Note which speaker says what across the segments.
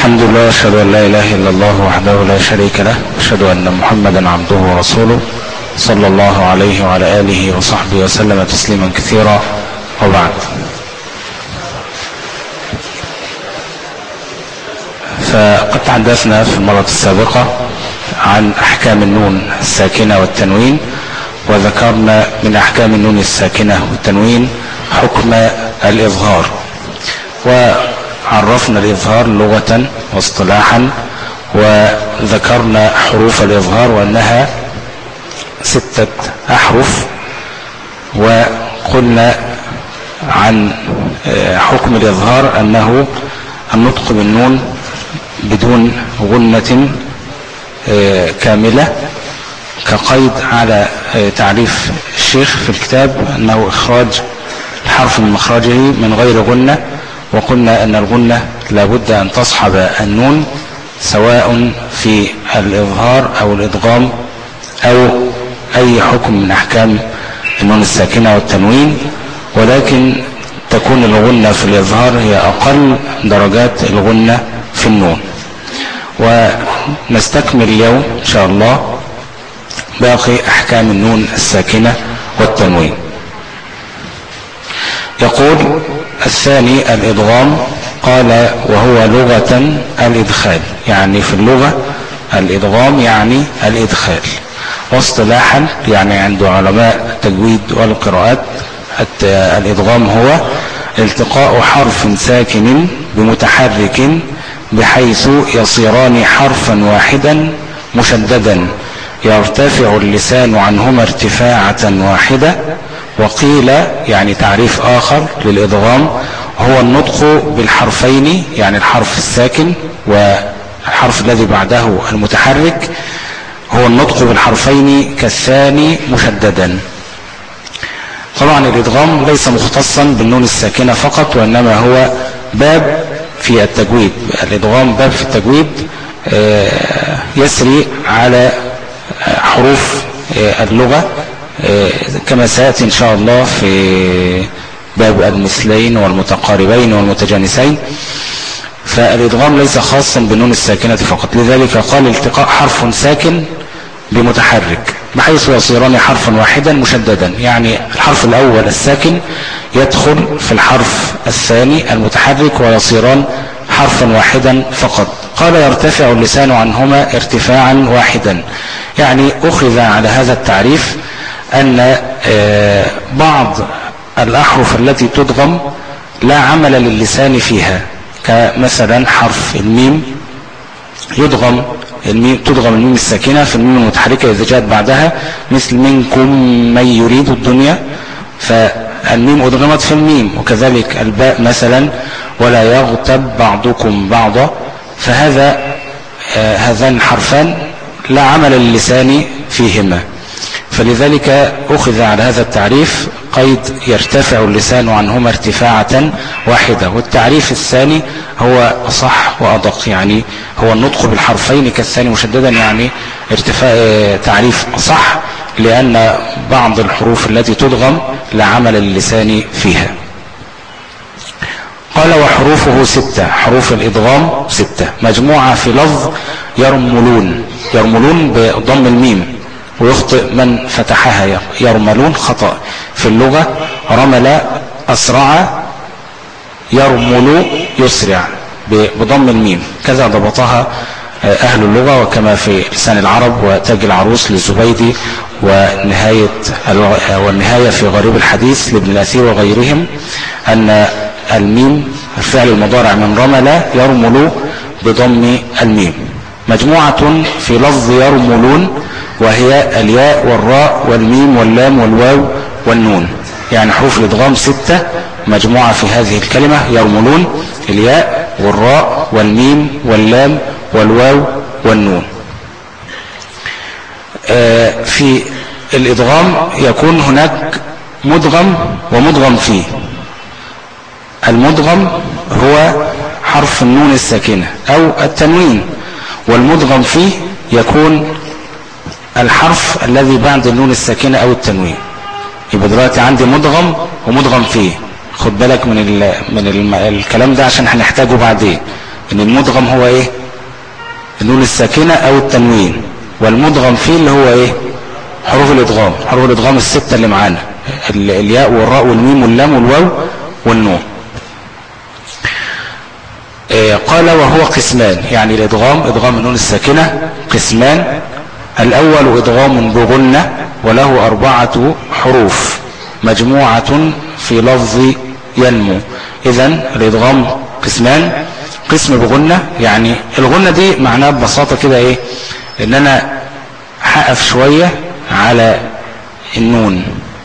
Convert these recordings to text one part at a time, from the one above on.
Speaker 1: الحمد لله، أشهد أن لا إله إلا الله وحده لا شريك له، أشهد أن محمدا عبده ورسوله صلى الله عليه وعلى آله وصحبه وسلم تسليما كثيرا، وبعد. فقد تحدثنا في المرة السابقة عن أحكام النون الساكنة والتنوين، وذكرنا من أحكام النون الساكنة والتنوين حكم الإظهار، وعرفنا الإظهار لغة واصطلاحا، وذكرنا حروف الإظهار وأنها 6 أحرف، وقلنا عن حكم الإظهار أنه النطق بالنون بدون غنة كاملة، كقيد على تعريف الشيخ في الكتاب أنه إخراج الحرف من مخرجه من غير غنة. وقلنا أن الغنة لابد أن تصحب النون سواء في الإظهار أو الإدغام أو أي حكم من أحكام النون الساكنة والتنوين، ولكن تكون الغنة في الإظهار هي أقل درجات الغنة في النون. ونستكمل اليوم إن شاء الله باقي أحكام النون الساكنة والتنوين. يقول الثاني الإدغام، قال وهو لغة الإدخال، يعني في اللغة الإدغام يعني الإدخال، واصطلاحا يعني عند علماء التجويد والقراءات الإدغام هو التقاء حرف ساكن بمتحرك بحيث يصيران حرفا واحدا مشددا يرتفع اللسان عنهما ارتفاعة واحدة. وقيل يعني تعريف آخر للإدغام هو النطق بالحرفين، يعني الحرف الساكن والحرف الذي بعده المتحرك، هو النطق بالحرفين كالثاني مشددا. طبعا الإدغام ليس مختصا بالنون الساكنة فقط، وإنما هو باب في التجويد. الإدغام باب في التجويد يسري على حروف اللغة كما سيأتي إن شاء الله في باب المثلين والمتقاربين والمتجانسين. فالإدغام ليس خاصا بالنون الساكنة فقط، لذلك قال التقاء حرف ساكن بمتحرك بحيث يصيران حرفا واحدا مشددا، يعني الحرف الأول الساكن يدخل في الحرف الثاني المتحرك ويصيران حرفا واحدا فقط. قال يرتفع اللسان عنهما ارتفاعا واحدا، يعني أخذ على هذا التعريف أن بعض الأحرف التي تدغم لا عمل للسان فيها، كمثلا حرف الميم تدغم الميم الساكنة في الميم المتحركة إذا جاءت بعدها، مثل منكم من يريد الدنيا، فالميم أدغمت في الميم. وكذلك الباء مثلا ولا يغتب بعضكم بعضا، هذان الحرفان لا عمل للسان فيهما، فلذلك أخذ على هذا التعريف قيد يرتفع اللسان عنهما ارتفاعة واحدة. والتعريف الثاني هو أصح وأدق، يعني هو النطق بالحرفين كالثاني مشددا، يعني تعريف أصح، لأن بعض الحروف التي تدغم لا عمل للسان فيها. قال وحروفه 6، حروف الإدغام 6 مجموعة في لفظ يرملون بضم الميم، ويخطئ من فتحها يرملون خطأ في اللغة، رمل أسرع، يرمل يسرع بضم الميم، كذا ضبطها أهل اللغة، وكما في لسان العرب وتاج العروس للزبيدي والنهاية في غريب الحديث لابن الأثير وغيرهم، أن الميم الفعل المضارع من رمل يرمل بضم الميم. مجموعة في لفظ يرملون وهي الياء والراء والميم واللام والواو والنون، يعني حروف الإدغام 6 مجموعة في هذه الكلمة يرملون، الياء والراء والميم واللام والواو والنون. في الإدغام يكون هناك مدغم ومدغم فيه. المدغم هو حرف النون الساكنة أو التنوين، والمدغم فيه يكون الحرف الذي بعد النون الساكنة أو التنوين. يبقى دلوقتي عندي مدغم ومدغم فيه، خد بالك من الكلام ده عشان هنحتاجه بعدين. ان المدغم هو ايه؟ النون الساكنة او التنوين، والمدغم فيه اللي هو ايه؟ حروف الادغام، حروف الادغام الستة اللي معانا، الياء والراء والميم واللام والواو والنون. قال وهو قسمان، يعني الادغام ادغام النون الساكنة قسمان. الاول ادغام بغنة وله 4 حروف مجموعة في لفظ ينمو. اذن الادغام قسمان، قسم بغنة، يعني الغنة دي معناها ببساطة كده ايه؟ ان هقف شوية على النون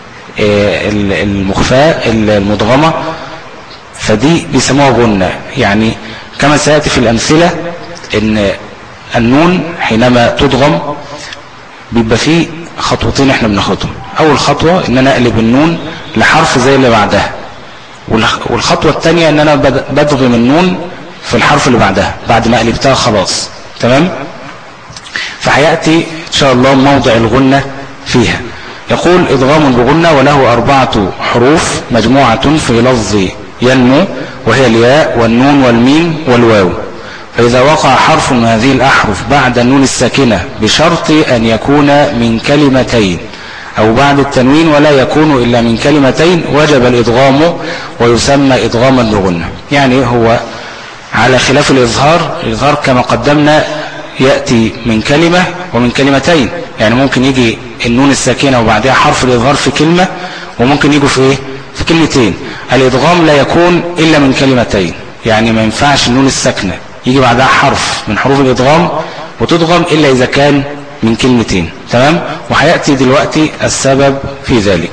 Speaker 1: المخفاة المدغمة، فدي بيسموها غنة. يعني كما سيأتي في الأمثلة ان النون حينما تدغم بيبقى فيه خطوتين احنا بناخدهم. اول خطوة ان انا اقلب النون لحرف زي اللي بعدها، والخطوة الثانية ان انا بدغم النون في الحرف اللي بعدها بعد ما قلبتها خلاص. تمام؟ فهيأتي ان شاء الله موضع الغنة فيها. يقول ادغام بغنة وله 4 حروف مجموعة في لفظ ينمو، وهي الياء والنون والميم والواو. فإذا وقع حرف من هذه الأحرف بعد النون الساكنة بشرط أن يكون من كلمتين أو بعد التنوين ولا يكون إلا من كلمتين وجب الإدغام ويسمى إدغاما بغنة. يعني هو على خلاف الإظهار، الإظهار كما قدمنا يأتي من كلمة ومن كلمتين، يعني ممكن يجي النون الساكنة وبعدها حرف الإظهار في كلمة، وممكن يجوا في إيه؟ في كلمتين. الإدغام لا يكون إلا من كلمتين، يعني ما ينفعش النون الساكنة يجي بعدها حرف من حروف الإدغام وتدغم إلا إذا كان من كلمتين. تمام؟ وهيأتي دلوقتي السبب في ذلك.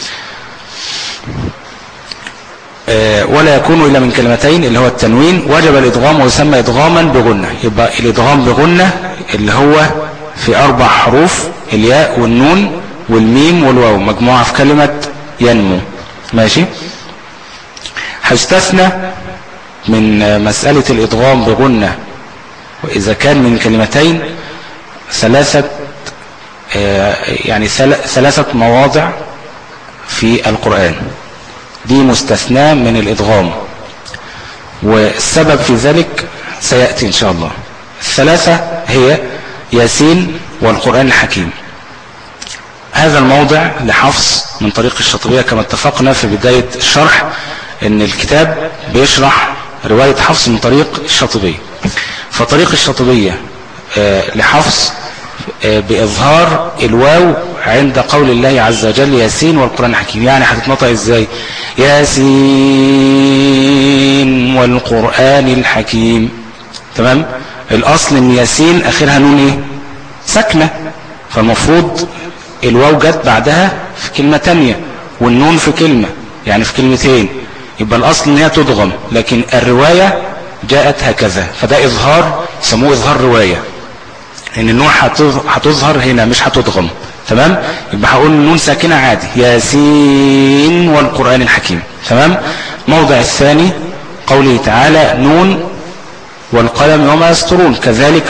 Speaker 1: ولا يكون إلا من كلمتين اللي هو التنوين، وجب الإدغام ويسمى إدغاما بغنة. يبقى الإدغام بغنة اللي هو في 4 حروف، الياء والنون والميم والواو، مجموعة في كلمة ينمو. ماشي؟ هيستثنى من مسألة الإدغام بغنة وإذا كان من كلمتين 3 مواضع في القرآن، دي مستثنى من الإدغام، والسبب في ذلك سيأتي إن شاء الله. 3 هي ياسين والقرآن الحكيم. هذا الموضع لحفص من طريق الشاطبية، كما اتفقنا في بداية الشرح ان الكتاب بيشرح رواية حفص من طريق الشاطبية. فطريق الشاطبية لحفص بإظهار الواو عند قول الله عز وجل ياسين والقرآن الحكيم. يعني هتتنطق ازاي؟ ياسين والقرآن الحكيم. تمام؟ الأصل ان ياسين آخرها نون ايه؟ ساكنة، فالمفروض الواو جت بعدها في كلمة تانية والنون في كلمة، يعني في كلمتين، يبقى الأصل ان هي تدغم، لكن الرواية جاءت هكذا، فده إظهار يسموه إظهار رواية، ان النون هتظهر هنا مش هتدغم. تمام؟ يبقى هقول النون ساكنة عادي، ياسين والقرآن الحكيم. تمام؟ موضع الثاني قوله تعالى نون والقلم وما يسطرون، كذلك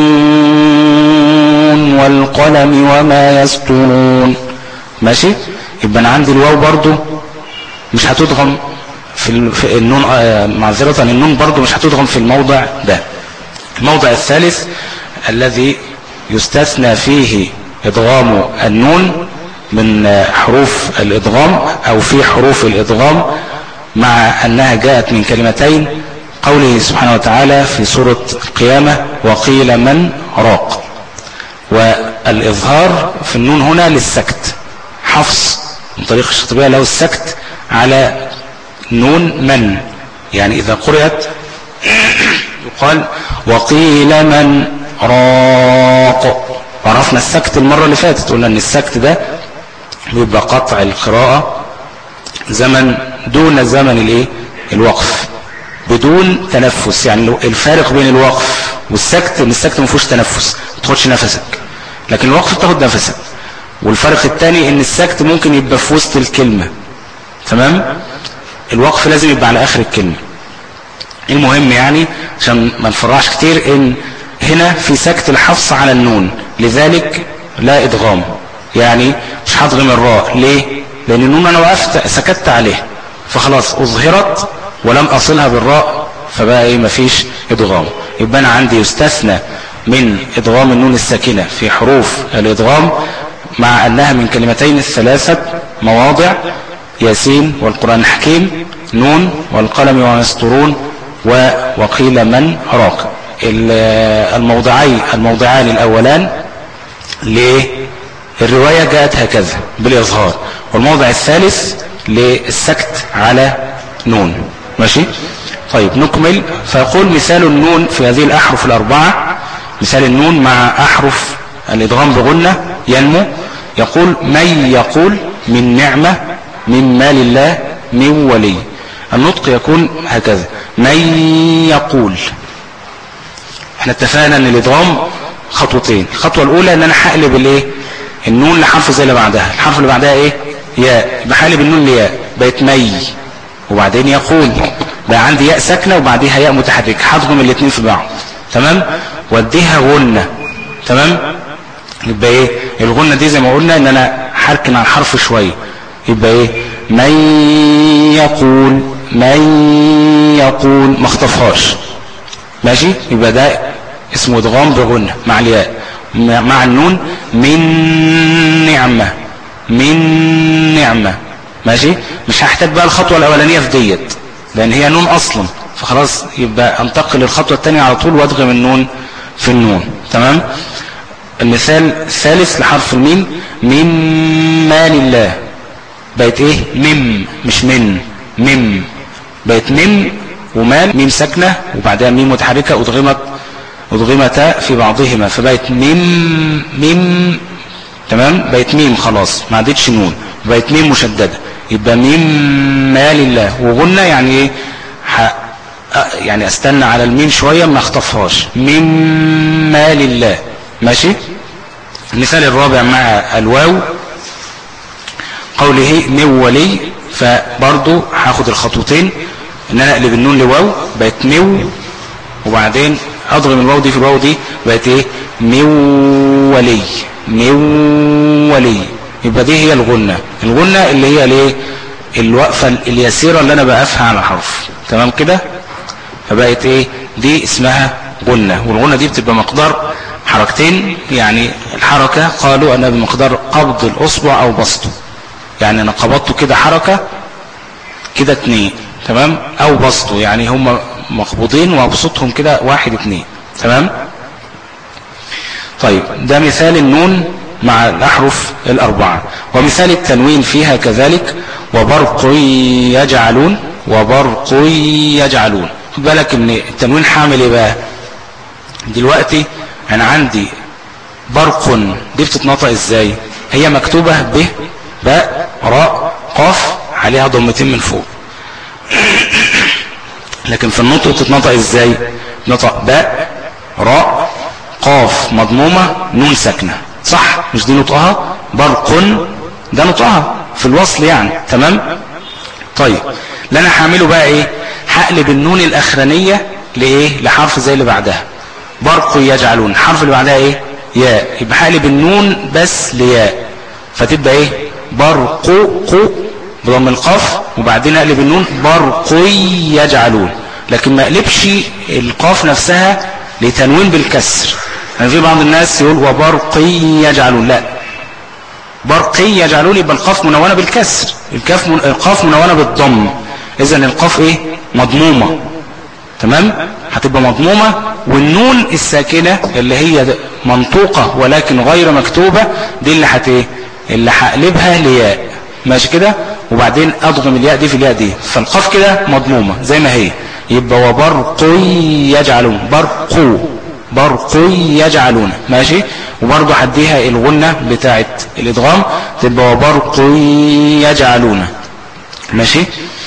Speaker 1: نون والقلم وما يسطرون. ماشي؟ يبقى انا عندي الواو برضو مش هتدغم في النون، معذرة النون برضو مش هتدغم في الموضع ده. الموضع الثالث الذي يستثنى فيه إدغام النون من حروف الإدغام أو في حروف الإدغام مع أنها جاءت من كلمتين، قوله سبحانه وتعالى في سورة القيامة وقيل من راق. والإظهار في النون هنا للسكت، حفص من طريق الشاطبية له السكت على نون من، يعني إذا قرأت يقال وقيل من راق. عرفنا السكت المرة اللي فاتت، قلنا ان السكت ده بيبقى قطع القراءة زمن دون زمن الايه؟ الوقف، بدون تنفس. يعني الفارق بين الوقف والسكت ان السكت ما فيهوش تنفس، ما تاخدش نفسك، لكن الوقف بتاخد نفسك. والفرق الثاني ان السكت ممكن يبقى في وسط الكلمة. تمام؟ الوقف لازم يبقى على اخر الكلمة. المهم يعني عشان ما نفرعش كتير ان هنا في سكت الحفص على النون، لذلك لا إدغام، يعني مش هضغم الراء. ليه؟ لأن النون أنا وقفت سكت عليه فخلاص أظهرت ولم أصلها بالراء فبقى ايه مفيش ادغام. يبقى انا عندي يستثنى من ادغام النون الساكنة في حروف الادغام مع انها من كلمتين الثلاثة مواضع: ياسين والقرآن الحكيم، نون والقلم وما يسطرون، وقيل من راق. الموضعان الاولان للرواية جاءت هكذا بالاظهار، والموضع الثالث للسكت على نون. ماشي. طيب نكمل. فيقول مثال النون في هذه الأحرف الأربعة، مثال النون مع أحرف الإدغام بغنة ينمو. يقول: من يقول، من نعمة، من مال الله، من ولي. النطق يكون هكذا: من يقول. احنا اتفقنا ان الإدغام خطوتين. الخطوة الأولى ان انا هقلب الايه النون لحرف زي اللي بعدها. الحرف اللي بعدها ايه؟ ياء. بحقلب النون لياء، بقت مي. وبعدين يقول، بقى عندي ياء ساكنه وبعديها ياء متحركه، هضغم الاثنين في بعض. تمام. واديها غنه. تمام. يبقى ايه الغنه دي؟ زي ما قلنا ان انا هركن على الحرف شويه. يبقى ايه؟ من يقول، من يقول، ما اخطفهاش. ماشي. يبقى ده اسمه ادغام بغنه مع الياء. مع النون: من نعمه، من نعمه. ماشي. مش هحتاج بقى الخطوه الاولانيه في ديت لان هي نون اصلا، فخلاص يبقى انتقل للخطوه الثانيه على طول وادغم النون في النون. تمام. المثال الثالث لحرف الميم: من مال الله. بقت ايه؟ مم، مش من. مم. بقت مم ومال، ميم ساكنه وبعدها ميم متحركه ادغمتا في بعضهما، فبقت ميم ميم. تمام. بقت ميم خلاص، ما عادتش نون، بقت ميم مشدده. يبقى ميم مال الله. وغنى يعني ايه؟ يعني استنى على الميم شويه ما اخطفهاش. ميم مال الله. ماشي. المثال الرابع مع الواو: قوله من ولي. فبرضو هاخد الخطوتين ان انا اقلب النون لواو، بقت مو، وبعدين اضغم الواو دي في الواو دي، بقت ايه؟ من ولي، من ولي. يبقى دي هي الغنة. الغنة اللي هي الايه؟ الوقفة اليسيرة اللي انا بقفها على حرف. تمام كده. فبقت ايه؟ دي اسمها غنة. والغنة دي بتبقى مقدار حركتين. يعني الحركة قالوا انها بمقدار قبض الاصبع او بسطه. يعني انا قبضته كده حركة كده 2. تمام. او بسطه يعني هم مقبوضين وابسطهم كده 1 2. تمام. طيب ده مثال النون مع الأحرف الأربعة. ومثال التنوين فيها كذلك: وبرق يجعلون، وبرق يجعلون. خد بالك ان التنوين حامل ايه بقى دلوقتي؟ انا عندي برق دي بتتنطق ازاي؟ هي مكتوبة ب باء راء قاف عليها ضمتين من فوق، لكن في النطق تتنطق ازاي؟ نطق باء راء قاف مضمومة نون ساكنة. صح؟ مش دي نطقها؟ برق ده نطقها في الوصل يعني. تمام. طيب اللي انا هعمله بقى ايه؟ هقلب النون الاخرانية لايه؟ لحرف زي اللي بعدها. برق يجعلون. الحرف اللي بعدها ايه؟ ياء. يبقى هقلب النون بس لياء، فتبقى ايه؟ برق قو بضم القاف، وبعدين اقلب النون برق يجعلون. لكن ما اقلبش القاف نفسها لتنوين بالكسر. يعني في بعض الناس يقول وبرقي يجعلون، لا، برقي يجعلون يبقى القاف منونة بالكسر، القاف منونة بالضم. اذن القاف ايه؟ مضمومة. تمام. هتبقى مضمومة، والنون الساكنة اللي هي منطوقة ولكن غير مكتوبة دي اللي ايه؟ اللي هقلبها لياء. ماشي كده. وبعدين اضغم الياء دي في الياء دي، فالقاف كده مضمومة زي ما هي. يبقى وبرق يجعلون، برق يجعلون. ماشي. وبرضه هديها الغنة بتاعت الادغام تبقى وبرق يجعلون. ماشي.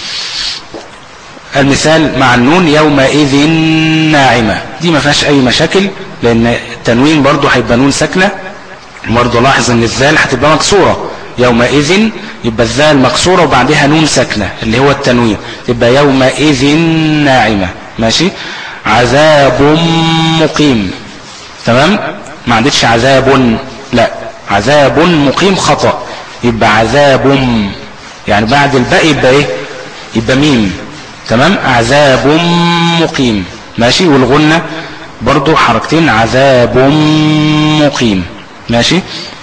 Speaker 1: المثال مع النون: يومئذ ناعمة. دي ما فيهاش اي مشاكل لان التنوين برضه هيبقى نون ساكنة. برضه لاحظ ان الذال هتبقى مكسورة. يومئذ يبقى الذال مكسورة وبعدها نون ساكنة اللي هو التنوين، تبقى يومئذ ناعمة. ماشي. عذاب مقيم. تمام. ما عندكش عذاب، لا، عذاب مقيم خطأ. يبقى عذاب، يعني بعد الباء يبقى ايه؟ يبقى ميم. تمام. عذاب مقيم، ماشي. والغنة برضو حركتين، عذاب مقيم، ماشي.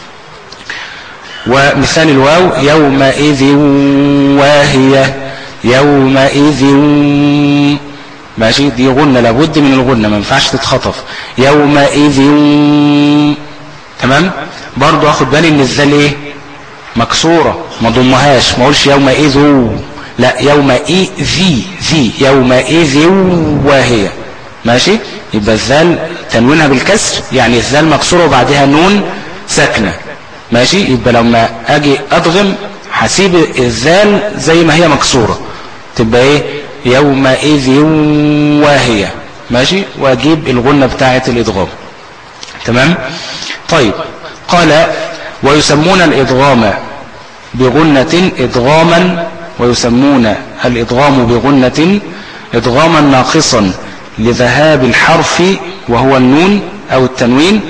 Speaker 1: ومثال الواو يومئذ واهية، يومئذ، ماشي. دي غنة لابد من الغنة، ما ينفعش تتخطف، يومئذ، تمام. برضو اخد بالي ان الذال ايه؟ مكسورة، ما ضمهاش، ما اقولش يومئذ، لا، يومئذ، ذي، يومئذ واهية، ماشي. يبقى الذال تنوينها بالكسر، يعني الذال مكسورة وبعدها نون ساكنة، ماشي. يبقى لما اجي ادغم هسيب الذال زي ما هي مكسورة، تبقى ايه؟ يومئذ واهية، ماشي. واجيب الغنة بتاعة الادغام، تمام. طيب، قال ويسمون الادغام بغنة ادغاما، ويسمون الادغام بغنة ادغاما ناقصا لذهاب الحرف وهو النون او التنوين،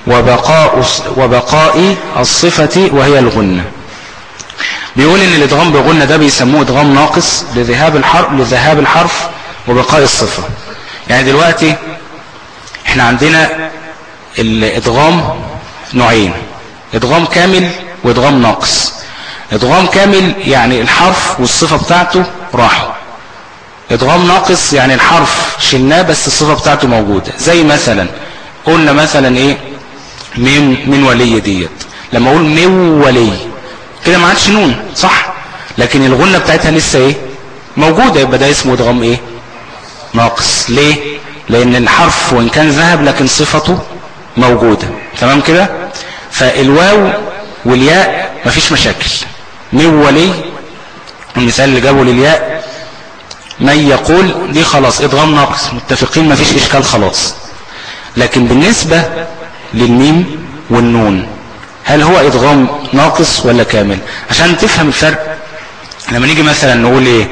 Speaker 1: وبقاء الصفة وهي الغنة. بيقول ان الادغام بغنة ده بيسموه ادغام ناقص لذهاب الحرف وبقاء الصفة. يعني دلوقتي احنا عندنا الادغام نوعين، ادغام كامل وادغام ناقص. ادغام كامل يعني الحرف والصفة بتاعته راحوا. ادغام ناقص يعني الحرف شلناه بس الصفة بتاعته موجودة. زي مثلا قلنا مثلا ايه؟ من ولي ديت، لما اقول من ولي كده ما عادش نون، صح؟ لكن الغنة بتاعتها لسه ايه؟ موجودة. يبقى ده اسمه ادغام ايه؟ ناقص. ليه؟ لان الحرف وان كان ذهب لكن صفته موجودة، تمام كده. فالواو والياء مفيش مشاكل. من ولي، المثال اللي جابه للياء من يقول، دي خلاص ادغام ناقص، متفقين مفيش اشكال خلاص. لكن بالنسبة للميم والنون، هل هو ادغام ناقص ولا كامل؟ عشان تفهم الفرق، لما نيجي مثلا نقول ايه؟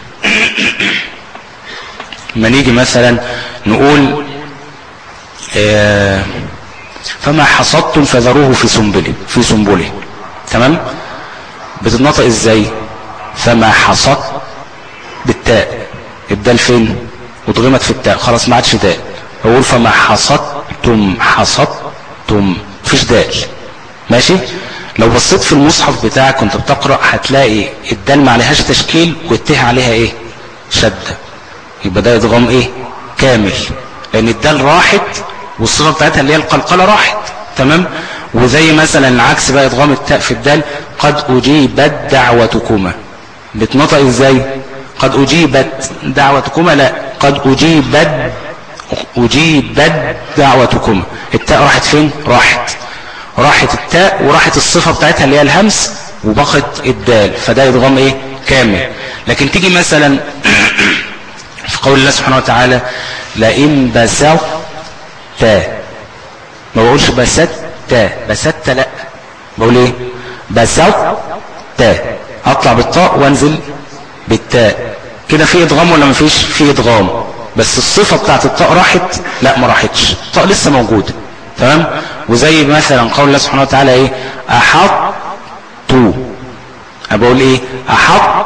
Speaker 1: لما نيجي مثلا نقول فما حصدتم فذروه في سنبله، تمام. بتتنطق ازاي؟ فما حصدت بالتاء، الدال فين؟ ادغمت في التاء، خلاص ما عادش دال. اقول فما حصدتم، مفيش دال، ماشي. لو بصيت في المصحف بتاعك كنت بتقرأ هتلاقي الدال ما عليهاش تشكيل والته عليها ايه؟ شدة. يبقى ده ادغام ايه؟ كامل، لان الدال راحت والصفة بتاعتها اللي هي القلقلة راحت، تمام. وزي مثلا العكس بقى، ادغام التاء في الدال، قد اجيبت دعوتكما، بتنطق ازاي؟ قد اجيبت دعوتكما، لا، قد اجيبت دعوتكما. التاء راحت فين؟ راحت التاء وراحت الصفة بتاعتها اللي هي الهمس وبقت الدال، فده ادغام ايه؟ كامل. لكن تيجي مثلا في قول الله سبحانه وتعالى لئن بسطت، ما بقولش بسطت، لا، بقول ايه؟ بسطت، اطلع بالطاء وانزل بالتاء. كده في ادغام ولا ما فيش؟ في ادغام، بس الصفة بتاعت الطاء راحت؟ لا، ما راحتش، الطاء لسه موجودة، تمام. وزي مثلا قول الله سبحانه وتعالى ايه؟ احط، بقول ايه؟ احط،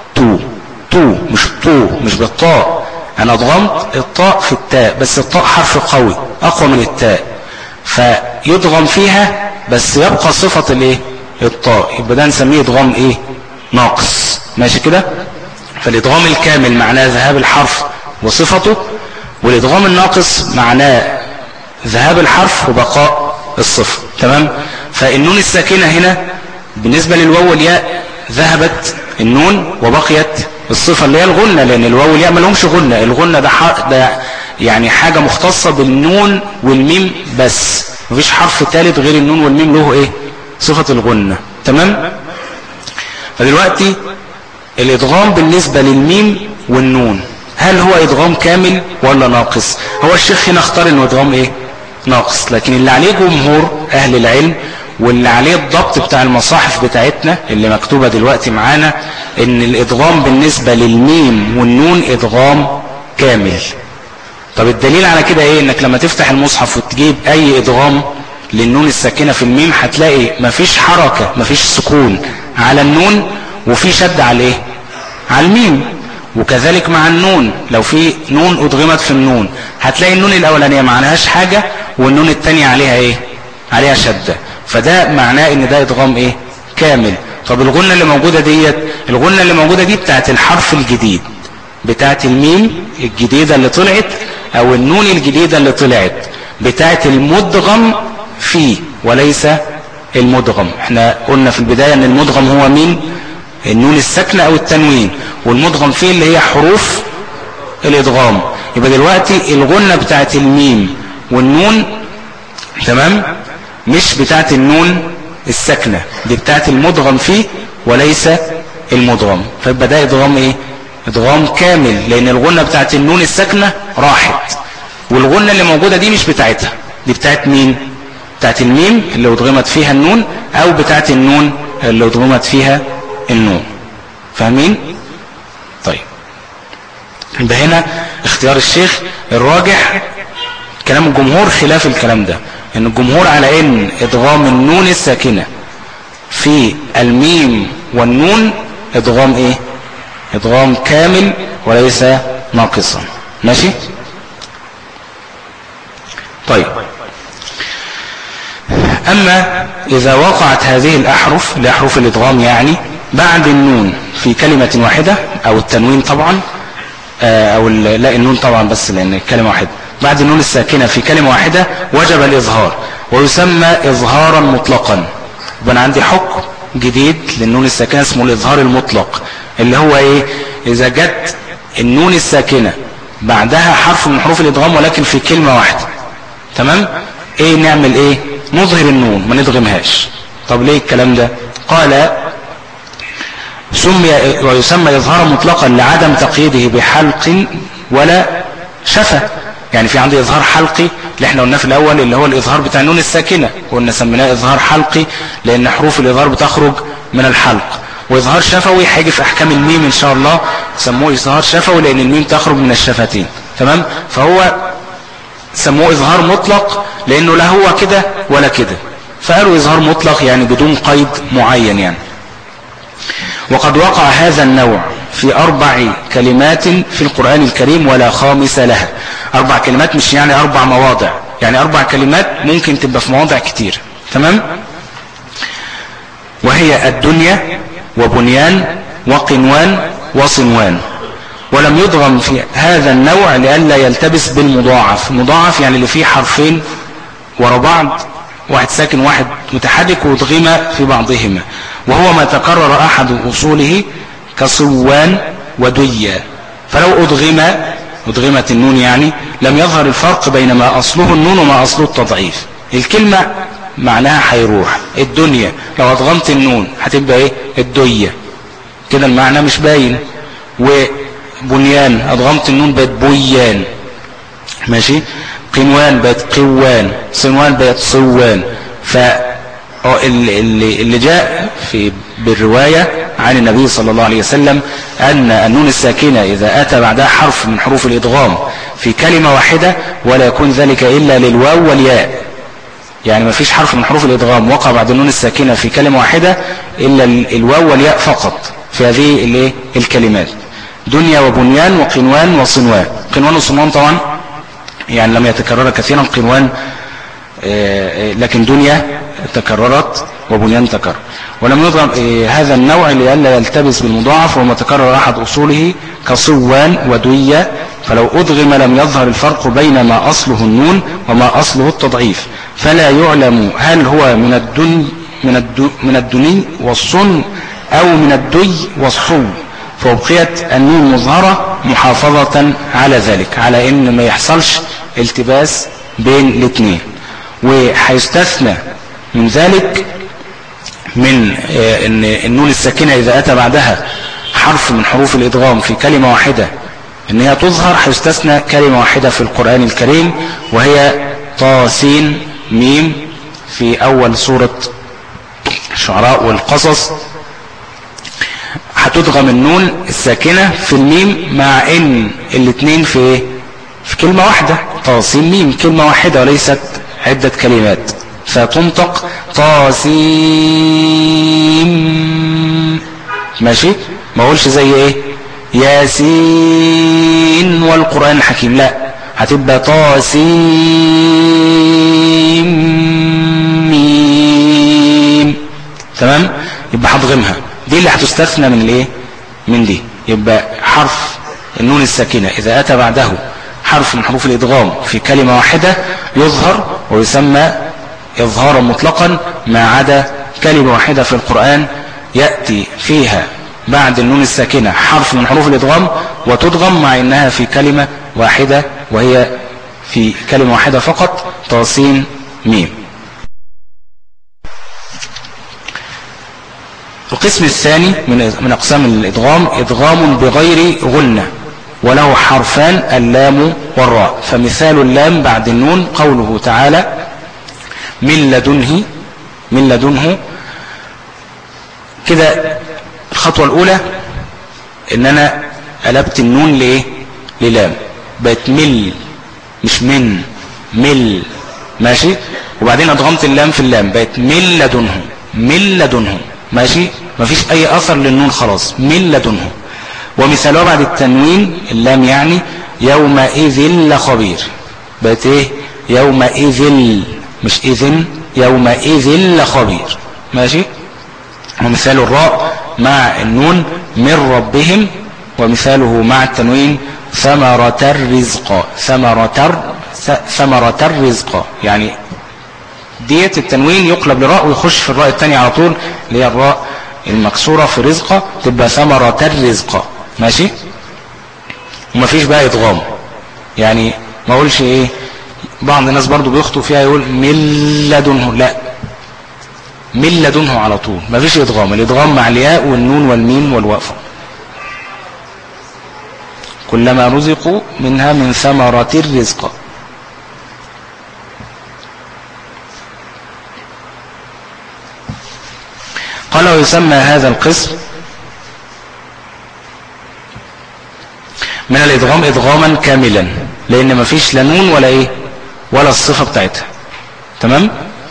Speaker 1: مش بالطاء، انا ادغمت الطاء في التاء، بس الطاء حرف قوي اقوى من التاء، فيدغم فيها بس يبقى صفة الايه؟ الطاء. يبقى ده نسميه ادغام ايه؟ ناقص، ماشي كده. فالادغام الكامل معناه ذهاب الحرف وصفته، والادغام الناقص معناه ذهاب الحرف وبقاء الصفة، تمام. فالنون الساكنة هنا بالنسبة للواو والياء ذهبت النون وبقيت الصفة اللي هي الغنة، لان الواو والياء ما لهمش غنة. الغنة ده يعني حاجة مختصة بالنون والميم بس، مفيش حرف ثالث غير النون والميم له ايه؟ صفة الغنة، تمام. فدلوقتي الادغام بالنسبة للميم والنون، هل هو ادغام كامل ولا ناقص؟ هو الشيخ هنا اختار انه ادغام ايه؟ ناقص. لكن اللي عليه جمهور اهل العلم واللي عليه الضبط بتاع المصاحف بتاعتنا اللي مكتوبة دلوقتي معانا، ان الادغام بالنسبة للميم والنون ادغام كامل. طب الدليل على كده ايه؟ انك لما تفتح المصحف وتجيب اي ادغام للنون الساكنة في الميم هتلاقي مفيش حركة، مفيش سكون على النون، وفي شد على ايه؟ على الميم. وكذلك مع النون، لو في نون ادغمت في النون هتلاقي النون الاولانيه ما عليهاش حاجه والنون الثانيه عليها ايه؟ عليها شده، فده معناه ان ده ادغام ايه؟ كامل. طب الغنه اللي موجوده ديت، الغنه اللي موجوده دي بتاعت الحرف الجديد، بتاعت الميم الجديده اللي طلعت او النون الجديده اللي طلعت، بتاعت المدغم فيه وليس المدغم. احنا قلنا في البدايه ان المدغم هو مين؟ النون الساكنه او التنوين، والمدغم فيه اللي هي حروف الادغام. يبقى دلوقتي الغنه بتاعت الميم والنون تمام، مش بتاعت النون الساكنه، دي بتاعت المدغم فيه وليس المدغم. فيبقى ده ادغام ايه؟ ادغام كامل، لان الغنه بتاعت النون الساكنه راحت، والغنه اللي موجوده دي مش بتاعتها، دي بتاعت مين؟ بتاعت الميم اللي ادغمت فيها النون، او بتاعت النون اللي ادغمت فيها النون. فاهمين؟ طيب يبقى هنا اختيار الشيخ الراجح كلام الجمهور خلاف الكلام ده، ان الجمهور على ان ادغام النون الساكنه في الميم والنون ادغام ايه؟ ادغام كامل وليس ناقصا. ماشي؟ طيب اما اذا وقعت هذه الاحرف لاحرف الادغام يعني بعد النون في كلمة واحدة او التنوين طبعا او لا النون طبعا بس لان كلمة واحدة، بعد النون الساكنة في كلمة واحدة وجب الاظهار، ويسمى اظهارا مطلقا. يبقى انا عندي حكم جديد للنون الساكنة اسمه الاظهار المطلق، اللي هو ايه؟ اذا جت النون الساكنة بعدها حرف من حروف الادغام ولكن في كلمة واحدة، تمام؟ ايه نعمل ايه؟ نظهر النون ما ندغمهاش. طب ليه الكلام ده؟ قال سمي ويسمى إظهارا مطلقا لعدم تقييده بحلق ولا شفة. يعني في عندي إظهار حلقي اللي احنا قلناه في الأول اللي هو الإظهار بتاع النون الساكنة، قلنا سميناه إظهار حلقي لأن حروف الإظهار بتخرج من الحلق، وإظهار شفوي هيجي في أحكام الميم إن شاء الله سموه إظهار شفوي لأن الميم تخرج من الشفتين، تمام؟ فهو سموه إظهار مطلق لأنه لا هو كده ولا كده، فقالوا إظهار مطلق يعني بدون قيد معين يعني. وقد وقع هذا النوع في 4 كلمات في القرآن الكريم ولا خامس لها. 4 كلمات مش يعني 4 مواضع، يعني 4 كلمات ممكن تبقى في مواضع كتير، تمام؟ وهي الدنيا وبنيان وقنوان وصنوان. ولم يضغم في هذا النوع لئلا يلتبس بالمضاعف. المضاعف يعني اللي فيه حرفين ورا بعض، واحد ساكن واحد متحرك وادغم في بعضهما، وهو ما تكرر أحد أصوله كصوان وديا. فلو أدغمت النون يعني لم يظهر الفرق بين ما أصله النون وما أصله التضعيف. الكلمة معناها هيروح. الدنيا لو أدغمت النون هتبقى إيه؟ الدية، كده المعنى مش باين. وبنيان أدغمت النون بقت بويان، ماشي؟ قنوان بقت قوان، صنوان بقت صوان. اللي جاء في بالرواية عن النبي صلى الله عليه وسلم أن النون الساكنة إذا أتى بعدها حرف من حروف الإدغام في كلمة واحدة ولا يكون ذلك إلا للواو والياء، يعني ما فيش حرف من حروف الإدغام وقع بعد النون الساكنة في كلمة واحدة إلا الواو والياء فقط في هذه الكلمات: دنيا وبنيان وقنوان وصنوان. قنوان وصنوان طبعا يعني لم يتكرر كثيرا، قنوان لكن دنيا تكررت وبنيان تكرر. ولم يضرب هذا النوع لئلا يلتبس بالمضاعف وما تكرر أحد أصوله كصوان ودية، فلو أدغم لم يظهر الفرق بين ما أصله النون وما أصله التضعيف، فلا يعلم هل هو من الدني والصن أو من الدي والصو، فأبقيت النون مظهرة محافظة على ذلك، على إن ما يحصلش التباس بين الاثنين. وهيستثنى من ذلك من ان النون الساكنة اذا اتى بعدها حرف من حروف الادغام في كلمة واحدة ان هي تظهر، هيستثنى كلمة واحدة في القرآن الكريم وهي طاسين ميم في اول سورة الشعراء والقصص. هتدغم النون الساكنة في الميم مع ان الاثنين في كلمة واحدة، طاسين ميم كلمة واحدة وليست عدة كلمات، فتنطق طاسيم، ماشي؟ ما اقولش زي ايه؟ ياسين والقرآن الحكيم، لا هتبقى طاسيم. تمام؟ يبقى هضغمها، دي اللي هتستثنى من الايه؟ من دي. يبقى حرف النون الساكنة إذا أتى بعده حرف من حروف الإدغام في كلمة واحدة يظهر ويسمى إظهارا مطلقا، ما عدا كلمة واحدة في القرآن يأتي فيها بعد النون الساكنة حرف من حروف الإدغام وتدغم مع إنها في كلمة واحدة، وهي في كلمة واحدة فقط، طاسين ميم. القسم الثاني من أقسام الإدغام إدغام بغير غنة وله حرفان اللام والراء. فمثال اللام بعد النون قوله تعالى من لدنه كده. الخطوة الأولى إن أنا قلبت النون لإيه؟ للام، بقت مل مش من، مل، ماشي. وبعدين أدغمت اللام في اللام بقت من لدنه، ماشي، مفيش أي أثر للنون خلاص، من لدنه. ومثالها بعد التنوين اللام يعني يومئذ لخبير، بقت إيه؟ يومئذ مش إذن، يومئذ لخبير، ماشي. ومثال الراء مع النون من ربهم، ومثاله مع التنوين ثمرة الرزق، يعني ديت التنوين يقلب لراء ويخش في الراء الثانية على طول اللي هي الراء المكسورة في رزقة، تبقى ثمرة الرزق، ماشي. ومفيش بقى إدغام، يعني ما اقولش ايه، بعض الناس برضو بيخطئوا فيها يقول من لدنه، لا، من لدنه على طول، مفيش إدغام. الإدغام مع الياء والنون والميم والوقفة. كلما رزقوا منها من ثمرة الرزق. قال ويسمى هذا القسم من الإدغام إدغاما كاملا، لأن مفيش لا نون ولا إيه ولا الصفة بتاعتها. تمام؟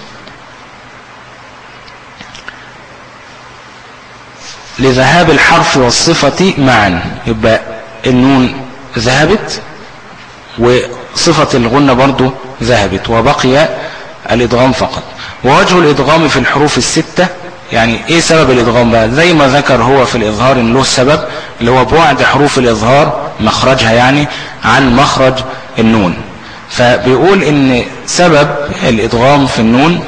Speaker 1: لذهاب الحرف والصفة معا، يبقى النون ذهبت وصفة الغنة برضو ذهبت، وبقي الإدغام فقط. ووجه الإدغام في الحروف الستة، يعني ايه سبب الإدغام بقى؟ زي ما ذكر هو في الإظهار ان له سبب، اللي هو بعد حروف الإظهار مخرجها يعني عن مخرج النون. فبيقول ان سبب الإدغام في النون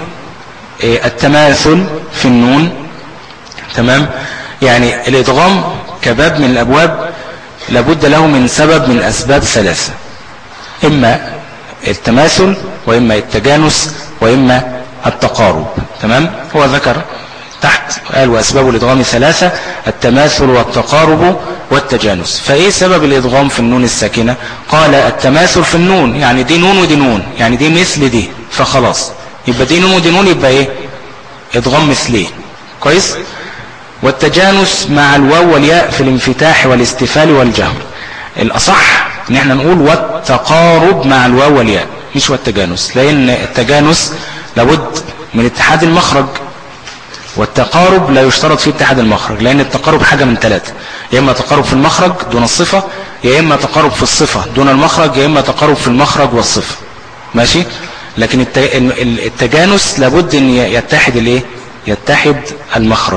Speaker 1: التماثل في النون. تمام؟ يعني الإدغام كباب من الأبواب لابد له من سبب من أسباب ثلاثة، إما التماثل وإما التجانس وإما التقارب. تمام؟ هو ذكر تحت قال وأسباب الإدغام ثلاثة: التماثل والتقارب والتجانس. فإيه سبب الإدغام في النون الساكنة؟ قال التماثل في النون، يعني دي نون ودي نون، يعني دي مثل دي، فخلاص يبقى دي نون ودي نون، يبقى إيه؟ إدغام مثليه. كويس؟ والتجانس مع الواو والياء في الانفتاح والاستفال والجهر. الأصح ان احنا نقول والتقارب مع الواو والياء، مش والتجانس، لأن التجانس لابد من اتحاد المخرج، والتقارب لا يشترط فيه اتحاد المخرج، لأن التقارب حاجة من ثلاثة: يا إما تقارب في المخرج دون الصفة، يا إما تقارب في الصفة دون المخرج، يا إما تقارب في المخرج والصفة. ماشي؟ لكن التجانس لابد ان يتحد الايه؟ يتحد المخرج.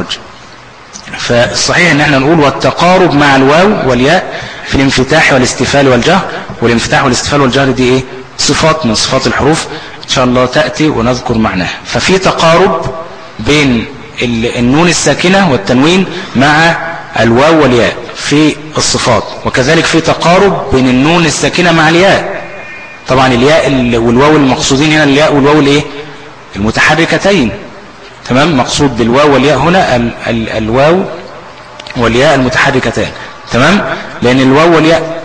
Speaker 1: فالصحيح ان احنا نقول والتقارب مع الواو والياء في الانفتاح والاستفال والجهر. والانفتاح والاستفال والجهر دي ايه؟ صفات من صفات الحروف ان شاء الله تأتي ونذكر معناها. ففي تقارب بين النون الساكنة والتنوين مع الواو والياء في الصفات، وكذلك في تقارب بين النون الساكنة مع الياء. طبعا الياء والواو المقصودين هنا الياء والواو الايه؟ المتحركتين. تمام؟ مقصود بالواو والياء هنا الواو والياء المتحركتان. تمام؟ لأن الواو والياء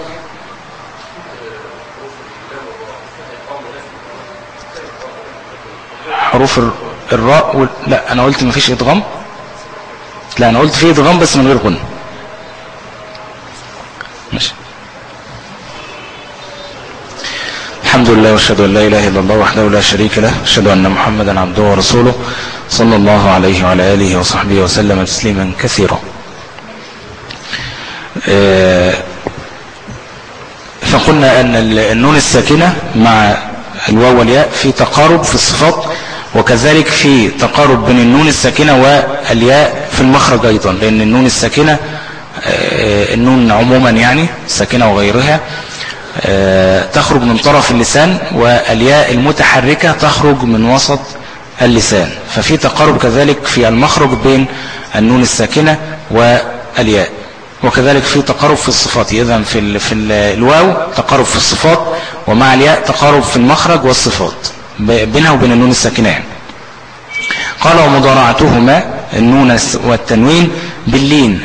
Speaker 1: حروف الراء لا أنا قلت ما فيش إدغام، لا أنا قلت فيه إدغام بس من غير غنة. ماشي. الحمد لله واشهد ان لا اله الا الله وحده لا شريك له، اشهد ان محمدا عبده ورسوله صلى الله عليه وعلى اله وصحبه وسلم تسليما كثيرا. فقلنا أن النون الساكنة مع الواو والياء في تقارب في الصفات، وكذلك في تقارب بين النون الساكنة والياء في المخرج أيضا، لأن النون الساكنة النون عموما يعني ساكنة وغيرها تخرج من طرف اللسان، والياء المتحركة تخرج من وسط اللسان، ففي تقارب كذلك في المخرج بين النون الساكنة والياء، وكذلك في تقارب في الصفات. إذن في الواو تقارب في الصفات، ومع الياء تقارب في المخرج والصفات بينها وبين النون الساكنة يعني. قال ومضارعتهما النون والتنوين باللين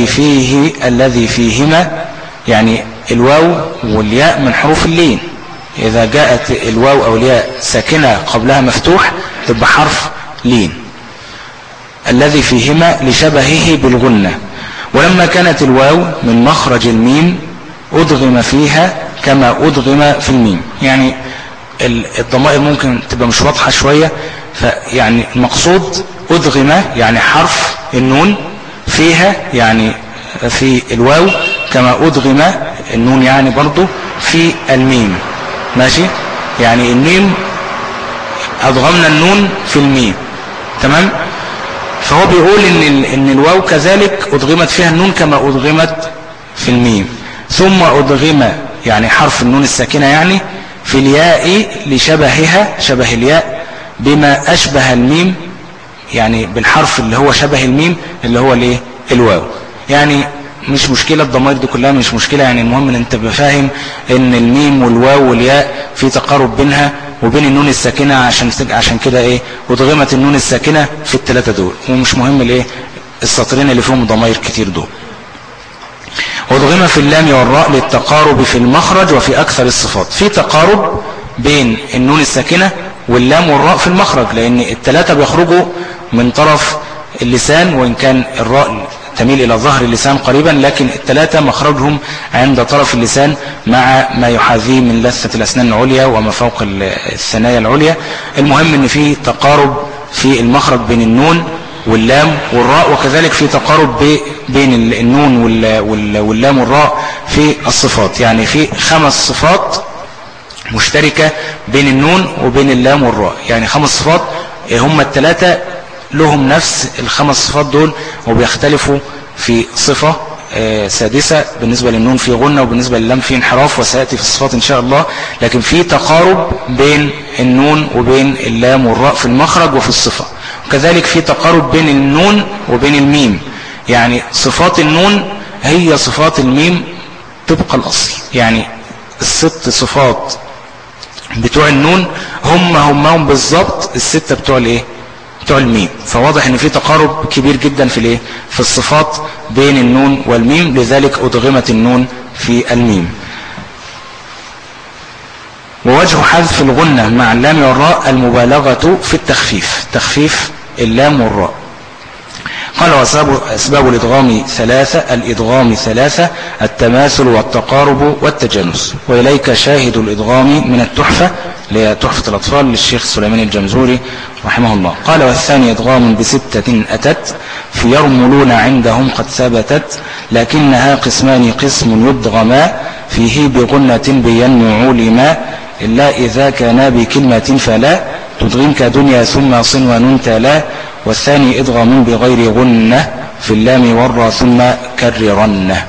Speaker 1: الذي فيهما، يعني الواو والياء من حروف اللين، إذا جاءت الواو أو الياء ساكنة قبلها مفتوح تبقى حرف لين. الذي فيهما لشبهه بالغنة، ولما كانت الواو من مخرج الميم أدغم فيها كما أدغم في الميم. يعني الضمائر ممكن تبقى مش واضحة شوية، فيعني المقصود أدغم يعني حرف النون فيها، يعني في الواو، كما أدغم النون يعني برضو في الميم. ماشي، يعني الميم أدغمنا النون في الميم، تمام. فهو بيقول إن الواو كذلك أدغمت فيها النون كما أدغمت في الميم، ثم أدغم يعني حرف النون الساكنة يعني في الياء لشبهها، شبه الياء، بما أشبه الميم، يعني بالحرف اللي هو شبه الميم اللي هو الايه؟ الواو. يعني مش مشكلة الضمائر دي كلها، مش مشكلة، يعني المهم ان انت بفاهم ان الميم والواو والياء في تقارب بينها وبين النون الساكنة، عشان كده ايه وضغمت النون الساكنة في الثلاثة دول، ومش مهم الايه السطرين اللي فيهم ضمائر كتير دول. وضغم في اللام والراء للتقارب في المخرج وفي اكثر الصفات. في تقارب بين النون الساكنة واللام والراء في المخرج، لان الثلاثة بيخرجوا من طرف اللسان، وان كان الراء تميل إلى ظهر اللسان قريبا، لكن الثلاثة مخرجهم عند طرف اللسان مع ما يحاذيه من لثة الأسنان العليا وما فوق الثنايا العليا. المهم أن في تقارب في المخرج بين النون واللام والراء، وكذلك في تقارب بين النون واللام والراء في الصفات. يعني في 5 صفات مشتركة بين النون وبين اللام والراء، يعني 5 صفات هم الثلاثة لهم نفس ال5 صفات دول، وبيختلفوا في صفة سادسة. بالنسبة للنون في غنة، وبالنسبة لللام في انحراف، وسيأتي في الصفات إن شاء الله. لكن في تقارب بين النون وبين اللام والراء في المخرج وفي الصفة، وكذلك في تقارب بين النون وبين الميم. يعني صفات النون هي صفات الميم طبق الأصل، يعني ال6 صفات بتوع النون هم بالضبط ال6 بتوع الايه بتوع الميم. فواضح ان في تقارب كبير جدا في الايه في الصفات بين النون والميم، لذلك ادغمت النون في الميم. ووجه حذف الغنة مع اللام والراء المبالغة في التخفيف، تخفيف اللام والراء. قال وأسباب الإدغام 3، الإدغام 3 التماثل والتقارب والتجانس. وإليك شاهد الإدغام من التحفة لتحفة الأطفال للشيخ سليمان الجمزوري رحمه الله. قال والثاني إدغام ب6 أتت في يرملون عندهم قد ثبتت، لكنها قسمان، قسم يدغما فيه بغنة بينمو لما إلا إذا كان بكلمة فلا تدغم كدنيا ثم صن وننتلا، والثاني إدغام بغير غنة في اللام والراء ثم كررنه.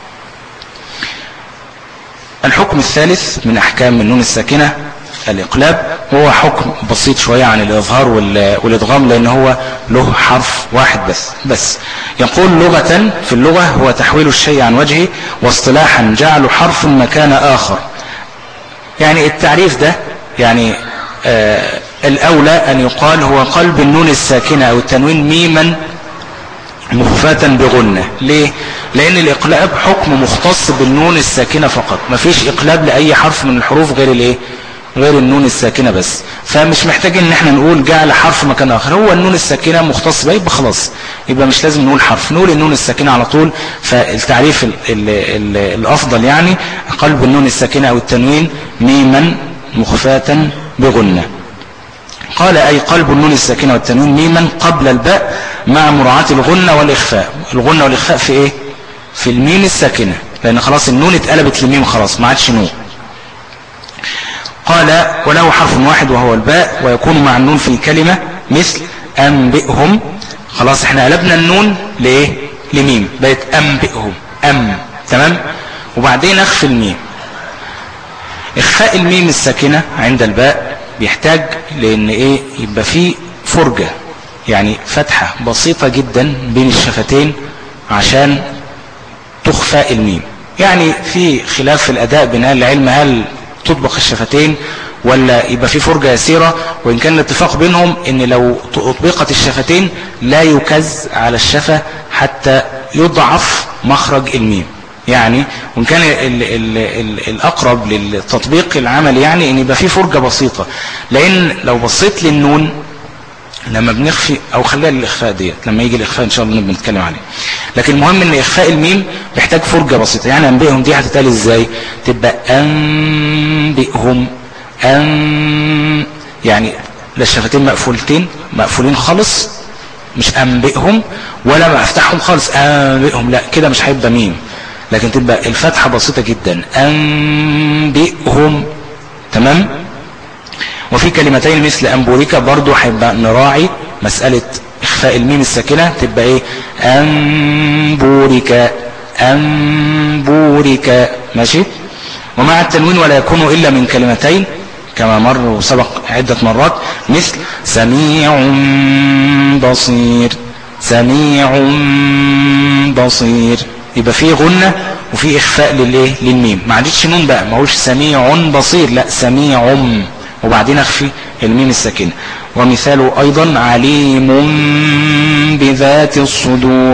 Speaker 1: الحكم الثالث من أحكام النون الساكنة الإقلاب، وهو حكم بسيط شوية عن الإظهار والإدغام، لأن هو له حرف واحد بس. يقول لغة، في اللغة هو تحويل الشيء عن وجهه، واصطلاحا جعل حرف مكان آخر. يعني التعريف ده يعني الأولى أن يقال هو قلب النون الساكنة أو التنوين ميما مخفاة بغنة. ليه؟ لأن الإقلاب حكم مختص بالنون الساكنة فقط، ما فيش إقلاب لأي حرف من الحروف غير النون الساكنة بس. فمش محتاج ان احنا نقول جعل حرف مكان آخر، هو النون الساكنة مختص بيه، يبقى خلاص، يبقى مش لازم نقول حرف، نقول النون الساكنة على طول. فالتعريف الأفضل يعني قلب النون الساكنة أو التنوين ميما مخفاة بغنة. قال أي قلب النون الساكنة والتنوين ميما قبل الباء مع مراعاة الغنة والإخفاء. الغنة والإخفاء في إيه؟ في الميم الساكنة، لأن خلاص النون اتقلبت لميم خلاص ما عادش نون. قال وله حرف واحد وهو الباء، ويكون مع النون في الكلمة مثل أنبئهم. خلاص احنا قلبنا النون لإيه؟ لميم، بقت أنبئهم تمام. وبعدين اخفي الميم. اخفاء الميم الساكنة عند الباء بيحتاج لان ايه؟ يبقى فيه فرجة، يعني فتحة بسيطة جدا بين الشفتين عشان تخفى الميم. يعني في خلاف في الاداء بين اهل العلم، هل تطبق الشفتين ولا يبقى في فرجة يسيرة، وإن كان الاتفاق بينهم إن لو أطبقت الشفتين لا يكز على الشفة حتى يضعف مخرج الميم. يعني وإن كان الأقرب للتطبيق العملي يعني إن يبقى في فرجة بسيطة، لأن لو بصيت للنون لما بنخفي، أو خليها للإخفاء ديت لما يجي الإخفاء إن شاء الله بنتكلم عليه، لكن المهم إن إخفاء الميم بيحتاج فرجة بسيطة. يعني أنبئهم دي هتتقال إزاي؟ تبقى أنبئهم يعني لا الشفتين مقفولين خالص، مش أنبئهم، ولا ما أفتحهم خالص أنبئهم، لا كده مش هيبقى ميم، لكن تبقى الفتحة بسيطة جدا أنبئهم. تمام. وفي كلمتين مثل أنبوريكا برضو هيبقى نراعي مسألة إخفاء الميم الساكنة، تبقى إيه؟ أنبوريكا ماشي. ومع التنوين ولا يكون إلا من كلمتين كما مر وسبق عدة مرات، مثل سميع بصير. يبقى فيه غنة وفيه إخفاء للميم، ما عادتش نون بقى، ما هوش سميع بصير، لا سميع وبعدين أخفي الميم الساكنة. ومثاله أيضا عليم بذات الصدور.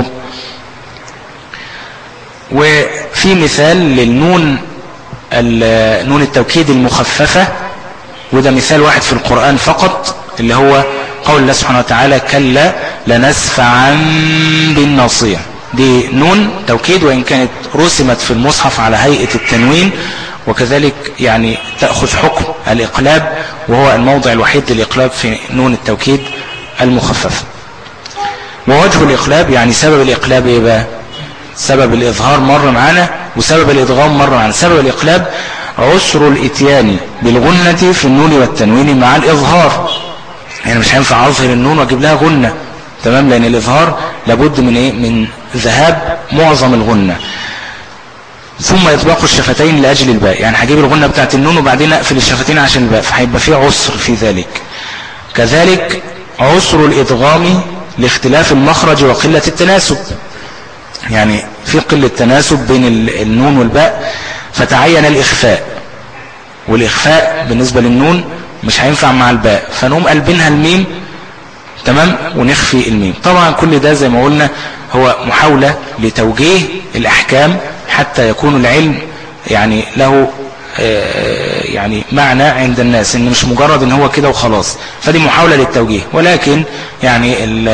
Speaker 1: وفي مثال للنون نون التوكيد المخففة، وده مثال واحد في القرآن فقط، اللي هو قول الله سبحانه وتعالى كلا لنسفعا بالناصية. دي نون توكيد وإن كانت رسمت في المصحف على هيئة التنوين، وكذلك يعني تأخذ حكم الإقلاب، وهو الموضع الوحيد للإقلاب في نون التوكيد المخففة. ووجه الإقلاب يعني سبب الإقلاب يبقى سبب الإظهار مر معنا، وسبب الإدغام مر معنا. سبب الإقلاب عسر الإتيان بالغنة في النون والتنوين مع الإظهار، يعني مش هينفع أظهر النون وأجيب لها غنة، تمام، لأن الإظهار لابد من إيه؟ من ذهاب معظم الغنة. ثم إطباق الشفتين لأجل الباء، يعني هجيب الغنة بتاعت النون وبعدين أقفل الشفتين عشان الباء، فهيبقى فيه عسر في ذلك. كذلك عسر الإدغام لاختلاف المخرج وقلة التناسب، يعني في قلة تناسب بين النون والباء، فتعين الإخفاء، والإخفاء بالنسبة للنون مش هينفع مع الباء، فنقوم قلبينها الميم، تمام، ونخفي الميم. طبعا كل ده زي ما قلنا هو محاولة لتوجيه الأحكام حتى يكون العلم يعني له يعني معنى عند الناس، ان مش مجرد ان هو كده وخلاص، فدي محاولة للتوجيه. ولكن يعني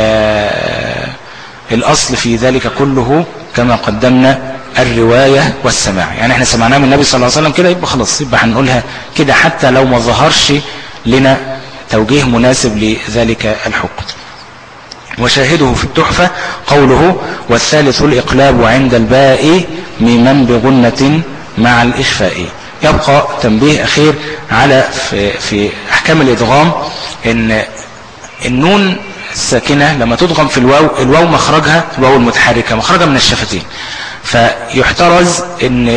Speaker 1: الأصل في ذلك كله كما قدمنا الرواية والسماع، يعني احنا سمعناه من النبي صلى الله عليه وسلم كده، يبقى خلاص يبقى هنقولها كده حتى لو ما ظهرش لنا توجيه مناسب لذلك الحكم. وشاهده في التحفة قوله والثالث الإقلاب عند الباء ممن بغنة مع الإخفاء. يبقى تنبيه أخير على في أحكام الإدغام، إن النون الساكنة لما تدغم في الواو مخرجها، الواو المتحركة مخرجها من الشفتين، فيحترز ان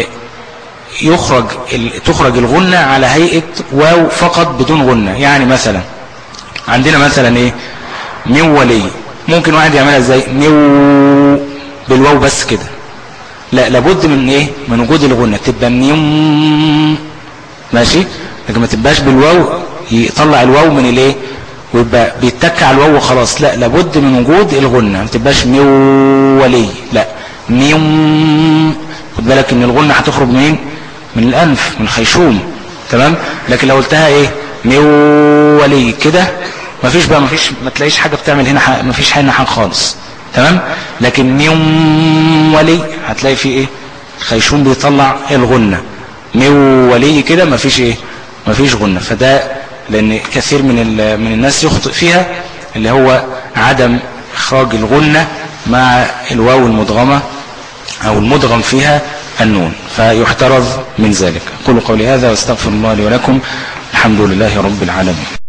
Speaker 1: تخرج الغنة على هيئة واو فقط بدون غنة. يعني مثلا عندنا مثلا ايه؟ من ولي، ممكن واحد يعملها ازاي؟ ميو بالواو بس كده، لا لابد من ايه؟ من وجود الغنة، تبقى ميم ماشي، لكن ما تبقاش بالواو يطلع الواو من الايه ويبقى بيتك على الواو خلاص، لا لابد من وجود الغنة، ما تبقاش ميو ولي، لا ميم. خد بالك ان الغنة هتخرج منين؟ من الانف، من الخيشوم، تمام. لكن لو قلتها ايه؟ ميو ولي كده مفيش بقى، ما تلاقيش حاجة بتعمل هنا، مفيش هنا حاجة خالص، تمام. لكن ميو ولي هتلاقي فيه ايه؟ الخيشوم بيطلع الغنة. ميو ولي كده مفيش ايه؟ مفيش غنة. فده لان كثير من الناس يخطئ فيها، اللي هو عدم اخراج الغنة مع الواو المدغمة أو المدغم فيها النون، فيحترز من ذلك. قولوا قولي هذا واستغفر الله لي ولكم. الحمد لله رب العالمين.